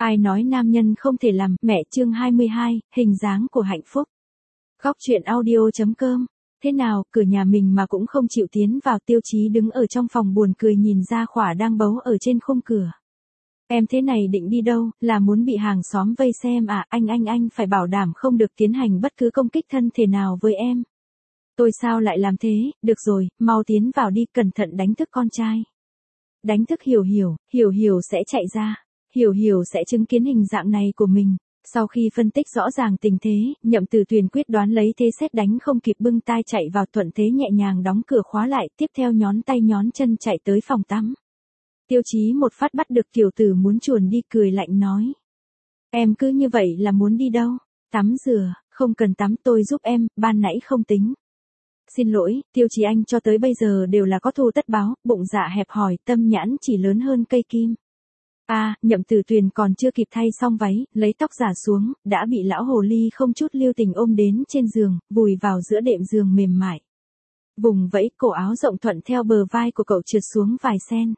Ai nói nam nhân không thể làm, mẹ chương 22, hình dáng của hạnh phúc. Góc truyện audio.com. Thế nào, cửa nhà mình mà cũng không chịu tiến vào. Tiêu Chí đứng ở trong phòng buồn cười nhìn ra Khỏa đang bấu ở trên khung cửa. Em thế này định đi đâu, là muốn bị hàng xóm vây xem à? Anh phải bảo đảm không được tiến hành bất cứ công kích thân thể nào với em. Tôi sao lại làm thế, được rồi, mau tiến vào đi, cẩn thận đánh thức con trai. Đánh thức Hiểu sẽ chạy ra. Hiểu sẽ chứng kiến hình dạng này của mình. Sau khi phân tích rõ ràng tình thế, Nhậm Từ Tuyền quyết đoán lấy thế xét đánh không kịp bưng tai chạy vào, thuận thế nhẹ nhàng đóng cửa khóa lại, tiếp theo nhón tay nhón chân chạy tới phòng tắm. Tiêu Chí một phát bắt được tiểu tử muốn chuồn đi, cười lạnh nói. Em cứ như vậy là muốn đi đâu? Tắm rửa, không cần tắm, tôi giúp em, ban nãy không tính. Xin lỗi, Tiêu Chí anh cho tới bây giờ đều là có thù tất báo, bụng dạ hẹp hòi, tâm nhãn chỉ lớn hơn cây kim. Nhậm Từ Tuyền còn chưa kịp thay xong váy, lấy tóc giả xuống, đã bị lão hồ ly không chút lưu tình ôm đến trên giường, vùi vào giữa đệm giường mềm mại. Vùng vẫy, cổ áo rộng thuận theo bờ vai của cậu trượt xuống vài cm.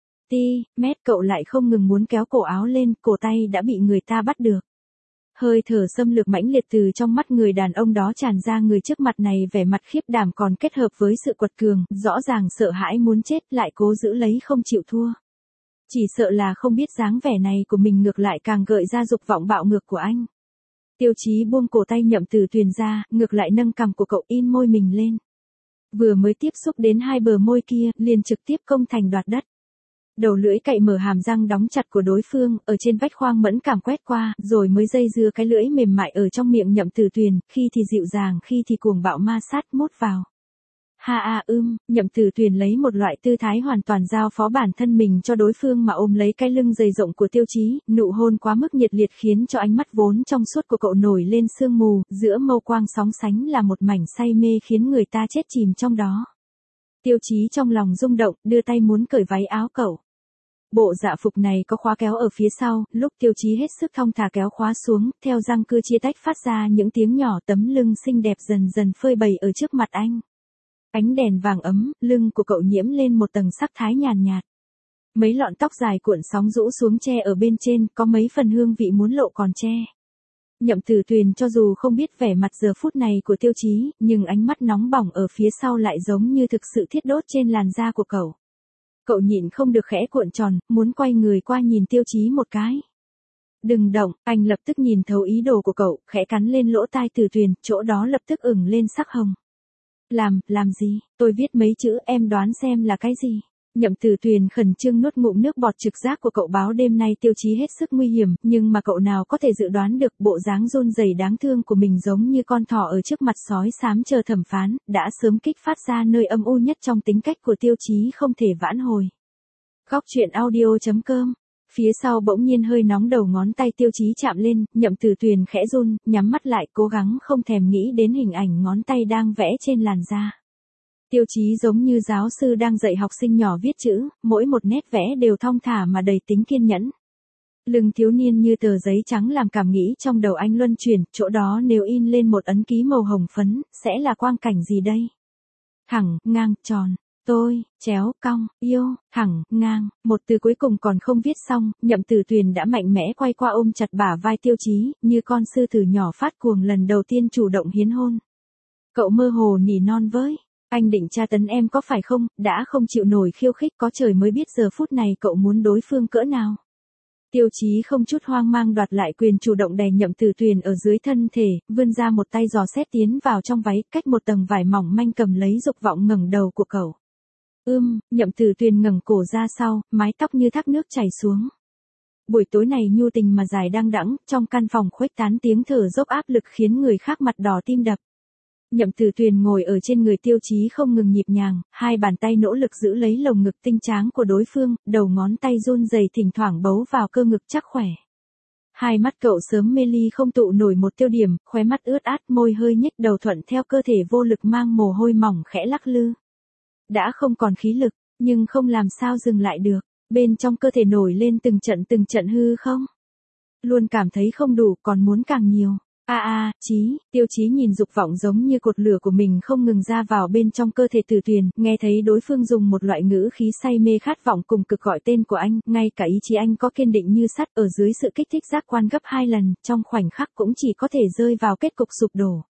Cậu lại không ngừng muốn kéo cổ áo lên, cổ tay đã bị người ta bắt được. Hơi thở xâm lược mãnh liệt từ trong mắt người đàn ông đó tràn ra, người trước mặt này vẻ mặt khiếp đảm còn kết hợp với sự quật cường, rõ ràng sợ hãi muốn chết lại cố giữ lấy không chịu thua. Chỉ sợ là không biết dáng vẻ này của mình ngược lại càng gợi ra dục vọng bạo ngược của anh. Tiêu Chí buông cổ tay Nhậm Từ Tuyền ra, ngược lại nâng cằm của cậu in môi mình lên. Vừa mới tiếp xúc đến hai bờ môi kia, liền trực tiếp công thành đoạt đất. Đầu lưỡi cậy mở hàm răng đóng chặt của đối phương, ở trên vách khoang mẫn cảm quét qua, rồi mới dây dưa cái lưỡi mềm mại ở trong miệng Nhậm Từ Tuyền, khi thì dịu dàng, khi thì cuồng bạo ma sát mốt vào. Nhậm Từ Tuyền lấy một loại tư thái hoàn toàn giao phó bản thân mình cho đối phương mà ôm lấy cái lưng dày rộng của Tiêu Chí, nụ hôn quá mức nhiệt liệt khiến cho ánh mắt vốn trong suốt của cậu nổi lên sương mù, giữa mâu quang sóng sánh là một mảnh say mê khiến người ta chết chìm trong đó. Tiêu Chí trong lòng rung động, đưa tay muốn cởi váy áo cậu. Bộ dạ phục này có khóa kéo ở phía sau, lúc Tiêu Chí hết sức thong thả kéo khóa xuống, theo răng cưa chia tách phát ra những tiếng nhỏ, tấm lưng xinh đẹp dần dần phơi bày ở trước mặt anh. Ánh đèn vàng ấm, lưng của cậu nhiễm lên một tầng sắc thái nhàn nhạt. Mấy lọn tóc dài cuộn sóng rũ xuống che ở bên trên, có mấy phần hương vị muốn lộ còn che. Nhậm Từ Tuyền cho dù không biết vẻ mặt giờ phút này của Tiêu Chí, nhưng ánh mắt nóng bỏng ở phía sau lại giống như thực sự thiết đốt trên làn da của cậu. Cậu nhịn không được khẽ cuộn tròn, muốn quay người qua nhìn Tiêu Chí một cái. Đừng động, anh lập tức nhìn thấu ý đồ của cậu, khẽ cắn lên lỗ tai Từ Tuyền, chỗ đó lập tức ửng lên sắc hồng. Làm gì, tôi viết mấy chữ, em đoán xem là cái gì. Nhậm Từ Tuyền khẩn trương nuốt ngụm nước bọt, trực giác của cậu báo đêm nay Tiêu Chí hết sức nguy hiểm, nhưng mà cậu nào có thể dự đoán được bộ dáng run rẩy đáng thương của mình giống như con thỏ ở trước mặt sói xám chờ thẩm phán, đã sớm kích phát ra nơi âm u nhất trong tính cách của Tiêu Chí không thể vãn hồi. Góc truyện audio.com. Phía sau bỗng nhiên hơi nóng, đầu ngón tay Tiêu Chí chạm lên, Nhậm Từ Tuyền khẽ run, nhắm mắt lại, cố gắng không thèm nghĩ đến hình ảnh ngón tay đang vẽ trên làn da. Tiêu Chí giống như giáo sư đang dạy học sinh nhỏ viết chữ, mỗi một nét vẽ đều thong thả mà đầy tính kiên nhẫn. Lưng thiếu niên như tờ giấy trắng làm cảm nghĩ trong đầu anh luân chuyển, chỗ đó nếu in lên một ấn ký màu hồng phấn, sẽ là quang cảnh gì đây? Thẳng, ngang, tròn. Tôi, chéo, cong, yêu, thẳng, ngang, một từ cuối cùng còn không viết xong, Nhậm Từ Tuyền đã mạnh mẽ quay qua ôm chặt bả vai Tiêu Chí, như con sư tử nhỏ phát cuồng lần đầu tiên chủ động hiến hôn. Cậu mơ hồ nỉ non với, anh định tra tấn em có phải không, đã không chịu nổi khiêu khích, có trời mới biết giờ phút này cậu muốn đối phương cỡ nào. Tiêu Chí không chút hoang mang đoạt lại quyền chủ động đè Nhậm Từ Tuyền ở dưới thân thể, vươn ra một tay dò xét tiến vào trong váy, cách một tầng vải mỏng manh cầm lấy dục vọng ngẩng đầu của cậu. Nhậm Từ Tuyền ngẩng cổ ra sau, mái tóc như thác nước chảy xuống. Buổi tối này nhu tình mà dài đăng đẵng, trong căn phòng khuếch tán tiếng thở dốc áp lực khiến người khác mặt đỏ tim đập. Nhậm Từ Tuyền ngồi ở trên người Tiêu Chí không ngừng nhịp nhàng, hai bàn tay nỗ lực giữ lấy lồng ngực tinh tráng của đối phương, đầu ngón tay run rẩy thỉnh thoảng bấu vào cơ ngực chắc khỏe. Hai mắt cậu sớm mê ly không tụ nổi một tiêu điểm, khóe mắt ướt át, môi hơi nhếch đầu thuận theo cơ thể vô lực mang mồ hôi mỏng khẽ lắc lư. Đã không còn khí lực, nhưng không làm sao dừng lại được, bên trong cơ thể nổi lên từng trận hư không. Luôn cảm thấy không đủ, còn muốn càng nhiều. Tiêu chí nhìn dục vọng giống như cột lửa của mình không ngừng ra vào bên trong cơ thể Từ Tuyền, nghe thấy đối phương dùng một loại ngữ khí say mê khát vọng cùng cực gọi tên của anh, ngay cả ý chí anh có kiên định như sắt ở dưới sự kích thích giác quan gấp 2 lần, trong khoảnh khắc cũng chỉ có thể rơi vào kết cục sụp đổ.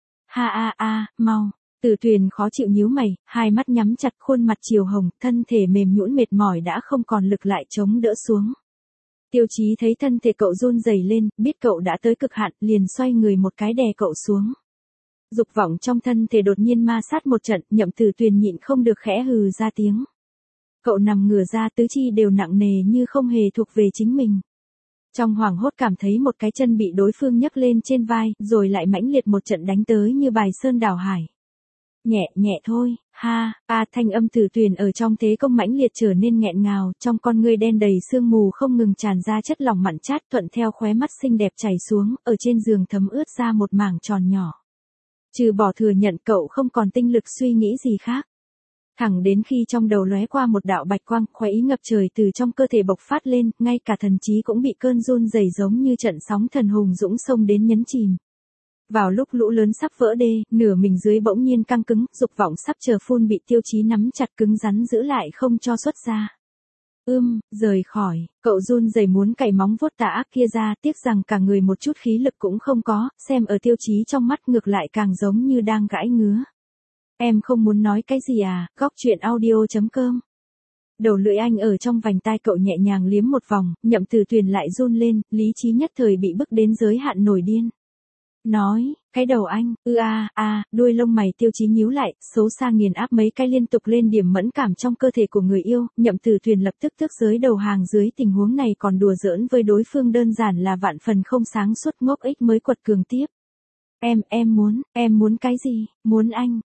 Mau. Từ Tuyền khó chịu nhíu mày, hai mắt nhắm chặt, khuôn mặt chiều hồng, thân thể mềm nhũn mệt mỏi đã không còn lực lại chống đỡ xuống. Tiêu chí thấy thân thể cậu run rẩy lên, biết cậu đã tới cực hạn, liền xoay người một cái đè cậu xuống. Dục vọng trong thân thể đột nhiên ma sát một trận, Nhậm Từ Tuyền nhịn không được khẽ hừ ra tiếng. Cậu nằm ngửa ra, tứ chi đều nặng nề như không hề thuộc về chính mình. Trong hoảng hốt cảm thấy một cái chân bị đối phương nhấc lên trên vai, rồi lại mãnh liệt một trận đánh tới như bài sơn đảo hải. Nhẹ thôi, thanh âm Từ Tuyền ở trong thế công mãnh liệt trở nên nghẹn ngào, trong con ngươi đen đầy sương mù không ngừng tràn ra chất lỏng mặn chát thuận theo khóe mắt xinh đẹp chảy xuống, ở trên giường thấm ướt ra một mảng tròn nhỏ. Trừ bỏ thừa nhận cậu không còn tinh lực suy nghĩ gì khác. Thẳng đến khi trong đầu lóe qua một đạo bạch quang, khoái ý ngập trời từ trong cơ thể bộc phát lên, ngay cả thần trí cũng bị cơn run rẩy giống như trận sóng thần hùng dũng sông đến nhấn chìm. Vào lúc lũ lớn sắp vỡ đê, nửa mình dưới bỗng nhiên căng cứng, dục vọng sắp chờ phun bị Tiêu Chí nắm chặt cứng rắn giữ lại không cho xuất ra. Rời khỏi, cậu run rẩy muốn cày móng vuốt tà ác kia ra, tiếc rằng cả người một chút khí lực cũng không có, xem ở Tiêu Chí trong mắt ngược lại càng giống như đang gãi ngứa. Em không muốn nói cái gì à, góc chuyện audio.com. Đầu lưỡi anh ở trong vành tai cậu nhẹ nhàng liếm một vòng, Nhậm Từ Tuyền lại run lên, lý trí nhất thời bị bức đến giới hạn nổi điên. Nói, cái đầu anh, đuôi lông mày Tiêu Chí nhíu lại, xấu xa nghiền áp mấy cái liên tục lên điểm mẫn cảm trong cơ thể của người yêu, Nhậm Từ Tuyền lập tức tức giới đầu hàng dưới tình huống này còn đùa giỡn với đối phương đơn giản là vạn phần không sáng suốt ngốc ích mới quật cường tiếp. Em muốn cái gì, muốn anh,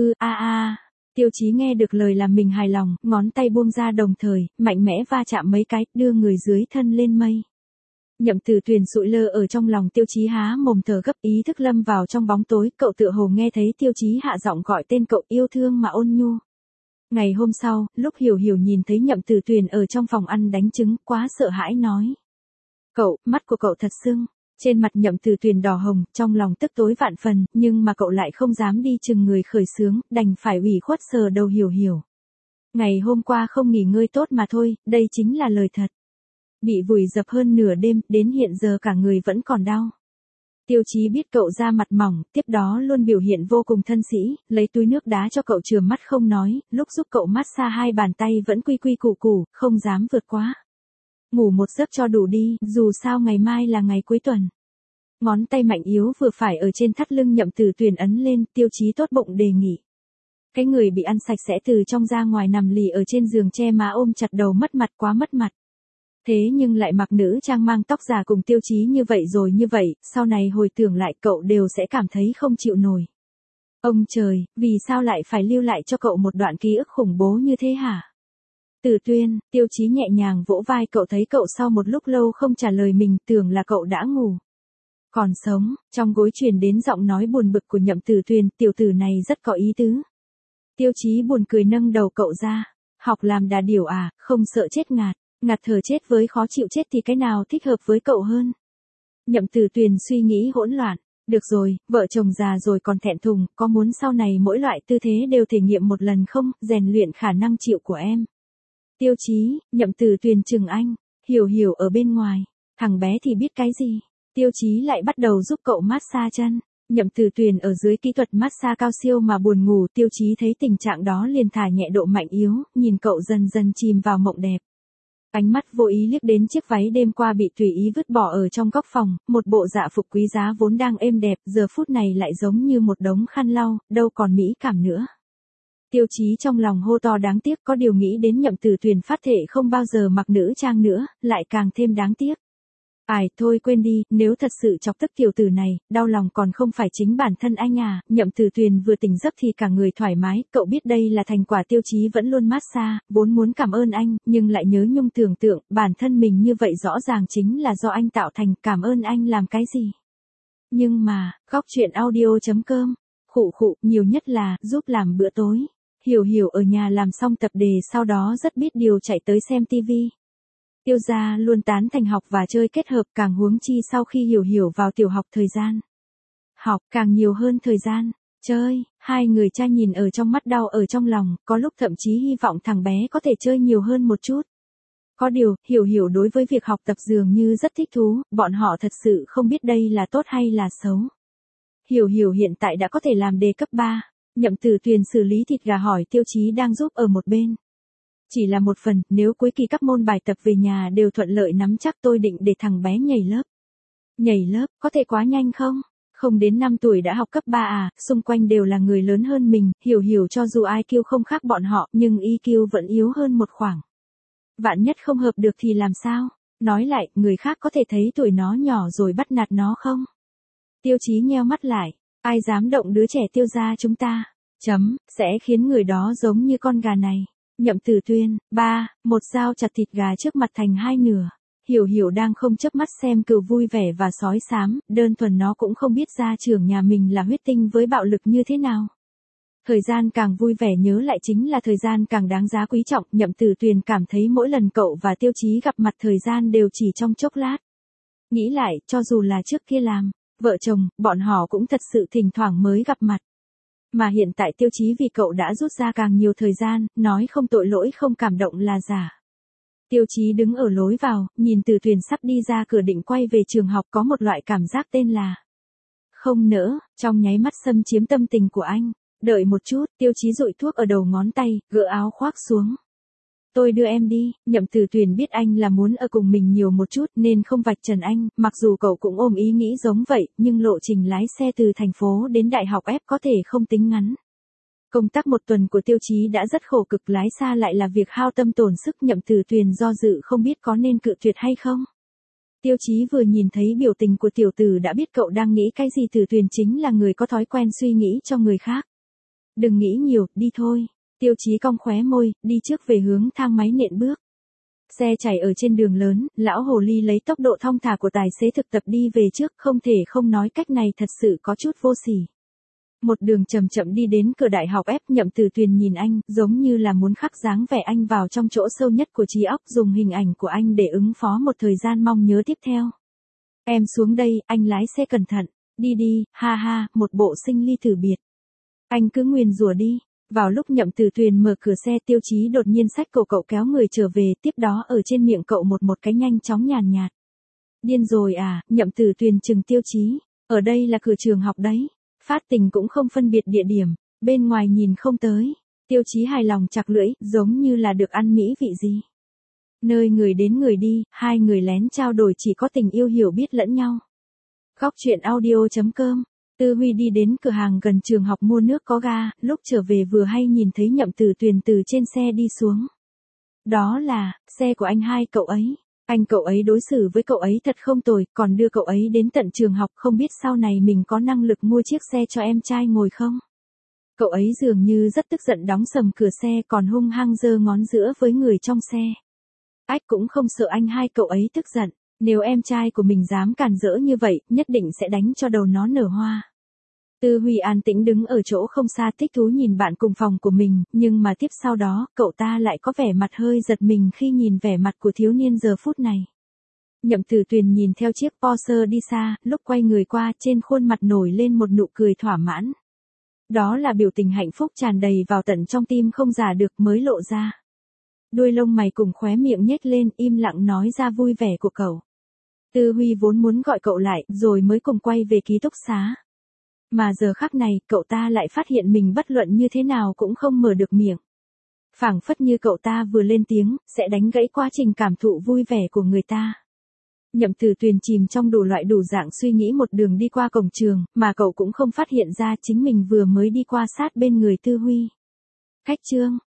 Tiêu Chí nghe được lời làm mình hài lòng, ngón tay buông ra đồng thời, mạnh mẽ va chạm mấy cái, đưa người dưới thân lên mây. Nhậm Từ Tuyền sụi lơ ở trong lòng Tiêu Chí há mồm thở gấp, ý thức lâm vào trong bóng tối, cậu tựa hồ nghe thấy Tiêu Chí hạ giọng gọi tên cậu, yêu thương mà ôn nhu. Ngày hôm sau, lúc Hiểu Hiểu nhìn thấy Nhậm Từ Tuyền ở trong phòng ăn đánh trứng, quá sợ hãi nói. Mắt của cậu thật sưng. Trên mặt Nhậm Từ Tuyền đỏ hồng, trong lòng tức tối vạn phần, nhưng mà cậu lại không dám đi chừng người khởi xướng, đành phải ủy khuất sờ đầu Hiểu Hiểu. Ngày hôm qua không nghỉ ngơi tốt mà thôi, đây chính là lời thật. Bị vùi dập hơn nửa đêm, đến hiện giờ cả người vẫn còn đau. Tiêu Chí biết cậu da mặt mỏng, tiếp đó luôn biểu hiện vô cùng thân sĩ, lấy túi nước đá cho cậu chườm mắt không nói, lúc giúp cậu massage hai bàn tay vẫn quy quy củ củ, không dám vượt quá. Ngủ một giấc cho đủ đi, dù sao ngày mai là ngày cuối tuần. Ngón tay mạnh yếu vừa phải ở trên thắt lưng Nhậm Từ Tuyền ấn lên, Tiêu Chí tốt bụng đề nghị. Cái người bị ăn sạch sẽ từ trong ra ngoài nằm lì ở trên giường che má ôm chặt đầu mất mặt quá mất mặt. Thế nhưng lại mặc nữ trang mang tóc già cùng Tiêu Chí như vậy, sau này hồi tưởng lại cậu đều sẽ cảm thấy không chịu nổi. Ông trời, vì sao lại phải lưu lại cho cậu một đoạn ký ức khủng bố như thế hả? Từ Tuyền, Tiêu Chí nhẹ nhàng vỗ vai cậu, thấy cậu sau một lúc lâu không trả lời mình, tưởng là cậu đã ngủ. Còn sống, trong gối truyền đến giọng nói buồn bực của Nhậm Từ Tuyền, tiểu tử này rất có ý tứ. Tiêu Chí buồn cười nâng đầu cậu ra, học làm đà điểu à, không sợ chết ngạt thở chết với khó chịu chết thì cái nào thích hợp với cậu hơn. Nhậm Từ Tuyền suy nghĩ hỗn loạn, được rồi, vợ chồng già rồi còn thẹn thùng, có muốn sau này mỗi loại tư thế đều thể nghiệm một lần không, rèn luyện khả năng chịu của em. Tiêu Chí, Nhậm Từ Tuyền chừng anh, Hiểu Hiểu ở bên ngoài, thằng bé thì biết cái gì. Tiêu Chí lại bắt đầu giúp cậu massage chân. Nhậm Từ Tuyền ở dưới kỹ thuật massage cao siêu mà buồn ngủ, Tiêu Chí thấy tình trạng đó liền thả nhẹ độ mạnh yếu, nhìn cậu dần dần chìm vào mộng đẹp. Ánh mắt vô ý liếc đến chiếc váy đêm qua bị tùy ý vứt bỏ ở trong góc phòng, một bộ dạ phục quý giá vốn đang êm đẹp, giờ phút này lại giống như một đống khăn lau, đâu còn mỹ cảm nữa. Tiêu Chí trong lòng hô to đáng tiếc, có điều nghĩ đến Nhậm Từ Tuyền phát thể không bao giờ mặc nữ trang nữa, lại càng thêm đáng tiếc. Thôi quên đi, nếu thật sự chọc tức tiểu tử này, đau lòng còn không phải chính bản thân anh à. Nhậm Từ Tuyền vừa tỉnh giấc thì cả người thoải mái, cậu biết đây là thành quả Tiêu Chí vẫn luôn massage, vốn muốn cảm ơn anh, nhưng lại nhớ nhung tưởng tượng, bản thân mình như vậy rõ ràng chính là do anh tạo thành, cảm ơn anh làm cái gì. Nhưng mà, góc chuyện audio.com, nhiều nhất là, giúp làm bữa tối. Hiểu Hiểu ở nhà làm xong tập đề sau đó rất biết điều chạy tới xem tivi. Tiêu gia luôn tán thành học và chơi kết hợp, càng huống chi sau khi Hiểu Hiểu vào tiểu học thời gian. học, càng nhiều hơn thời gian chơi. Hai người cha nhìn ở trong mắt đau ở trong lòng, có lúc thậm chí hy vọng thằng bé có thể chơi nhiều hơn một chút. Có điều, Hiểu Hiểu đối với việc học tập dường như rất thích thú, bọn họ thật sự không biết đây là tốt hay là xấu. Hiểu Hiểu hiện tại đã có thể làm đề cấp 3, Nhậm Tử Tuyền xử lý thịt gà hỏi Tiêu Chí đang giúp ở một bên. Chỉ là một phần, nếu cuối kỳ các môn bài tập về nhà đều thuận lợi nắm chắc tôi định để thằng bé nhảy lớp. Nhảy lớp, có thể quá nhanh không? Không đến 5 tuổi đã học cấp 3 à, xung quanh đều là người lớn hơn mình, Hiểu Hiểu cho dù IQ không khác bọn họ, nhưng EQ vẫn yếu hơn một khoảng. Vạn nhất không hợp được thì làm sao? Nói lại, người khác có thể thấy tuổi nó nhỏ rồi bắt nạt nó không? Tiêu Chí nheo mắt lại, ai dám động đứa trẻ Tiêu gia chúng ta? Sẽ khiến người đó giống như con gà này. Nhậm Tử Tuyền, một dao chặt thịt gà trước mặt thành hai nửa. Hiểu Hiểu đang không chớp mắt xem cừu vui vẻ và sói xám, đơn thuần nó cũng không biết gia trưởng nhà mình là huyết tinh với bạo lực như thế nào. Thời gian càng vui vẻ nhớ lại chính là thời gian càng đáng giá quý trọng, Nhậm Tử Tuyền cảm thấy mỗi lần cậu và Tiêu Chí gặp mặt thời gian đều chỉ trong chốc lát. Nghĩ lại, cho dù là trước kia làm vợ chồng, bọn họ cũng thật sự thỉnh thoảng mới gặp mặt. Mà hiện tại Tiêu Chí vì cậu đã rút ra càng nhiều thời gian, nói không tội lỗi không cảm động là giả. Tiêu Chí đứng ở lối vào, nhìn Tử Tuyền sắp đi ra cửa định quay về trường học, có một loại cảm giác tên là không nỡ, trong nháy mắt xâm chiếm tâm tình của anh. Đợi một chút, Tiêu Chí dụi thuốc ở đầu ngón tay, gỡ áo khoác xuống. Tôi đưa em đi. Nhậm Tử Tuyền biết anh là muốn ở cùng mình nhiều một chút nên không vạch trần anh, mặc dù cậu cũng ôm ý nghĩ giống vậy, nhưng lộ trình lái xe từ thành phố đến đại học ép có thể không tính ngắn. Công tác một tuần của Tiêu Chí đã rất khổ cực, lái xa lại là việc hao tâm tổn sức. Nhậm Tử Tuyền do dự không biết có nên cự tuyệt hay không. Tiêu Chí vừa nhìn thấy biểu tình của tiểu tử đã biết cậu đang nghĩ cái gì. Tử Tuyền chính là người có thói quen suy nghĩ cho người khác. Đừng nghĩ nhiều, đi thôi. Tiêu Chí cong khóe môi, đi trước về hướng thang máy nện bước. Xe chạy ở trên đường lớn, lão hồ ly lấy tốc độ thong thả của tài xế thực tập đi về trước, không thể không nói cách này thật sự có chút vô sỉ. Một đường chậm chậm đi đến cửa đại học ép, Nhậm Tử Tuyền nhìn anh, giống như là muốn khắc dáng vẻ anh vào trong chỗ sâu nhất của trí óc, dùng hình ảnh của anh để ứng phó một thời gian mong nhớ tiếp theo. Em xuống đây, anh lái xe cẩn thận, đi đi, ha ha, một bộ sinh ly tử biệt. Anh cứ nguyền rủa đi. Vào lúc Nhậm Tử Tuyền mở cửa xe, Tiêu Chí đột nhiên xách cậu kéo người trở về, tiếp đó ở trên miệng cậu một cái nhanh chóng nhàn nhạt. Điên rồi à? Nhậm Tử Tuyền chừng Tiêu Chí, ở đây là cửa trường học đấy. Phát tình cũng không phân biệt địa điểm, bên ngoài nhìn không tới. Tiêu Chí hài lòng chặt lưỡi, giống như là được ăn mỹ vị gì. Nơi người đến người đi, hai người lén trao đổi chỉ có tình yêu hiểu biết lẫn nhau. Góc truyện audio.com. Tư Huy đi đến cửa hàng gần trường học mua nước có ga, lúc trở về vừa hay nhìn thấy Nhậm Tử Tuyền từ trên xe đi xuống. Đó là xe của anh hai cậu ấy. Anh cậu ấy đối xử với cậu ấy thật không tồi, còn đưa cậu ấy đến tận trường học, không biết sau này mình có năng lực mua chiếc xe cho em trai ngồi không. Cậu ấy dường như rất tức giận, đóng sầm cửa xe còn hung hăng giơ ngón giữa với người trong xe. Ách cũng không sợ anh hai cậu ấy tức giận. Nếu em trai của mình dám cản rỡ như vậy, nhất định sẽ đánh cho đầu nó nở hoa. Tư Huy an tĩnh đứng ở chỗ không xa, thích thú nhìn bạn cùng phòng của mình, nhưng mà tiếp sau đó, cậu ta lại có vẻ mặt hơi giật mình khi nhìn vẻ mặt của thiếu niên giờ phút này. Nhậm Tử Tuyền nhìn theo chiếc Porsche đi xa, lúc quay người qua, trên khuôn mặt nổi lên một nụ cười thỏa mãn. Đó là biểu tình hạnh phúc tràn đầy vào tận trong tim không giả được mới lộ ra. Đuôi lông mày cùng khóe miệng nhếch lên, im lặng nói ra vui vẻ của cậu. Tư Huy vốn muốn gọi cậu lại, rồi mới cùng quay về ký túc xá. Mà giờ khắc này, cậu ta lại phát hiện mình bất luận như thế nào cũng không mở được miệng. Phảng phất như cậu ta vừa lên tiếng, sẽ đánh gãy quá trình cảm thụ vui vẻ của người ta. Nhậm Tử Tuyền chìm trong đủ loại đủ dạng suy nghĩ một đường đi qua cổng trường, mà cậu cũng không phát hiện ra chính mình vừa mới đi qua sát bên người Tư Huy. Cách chương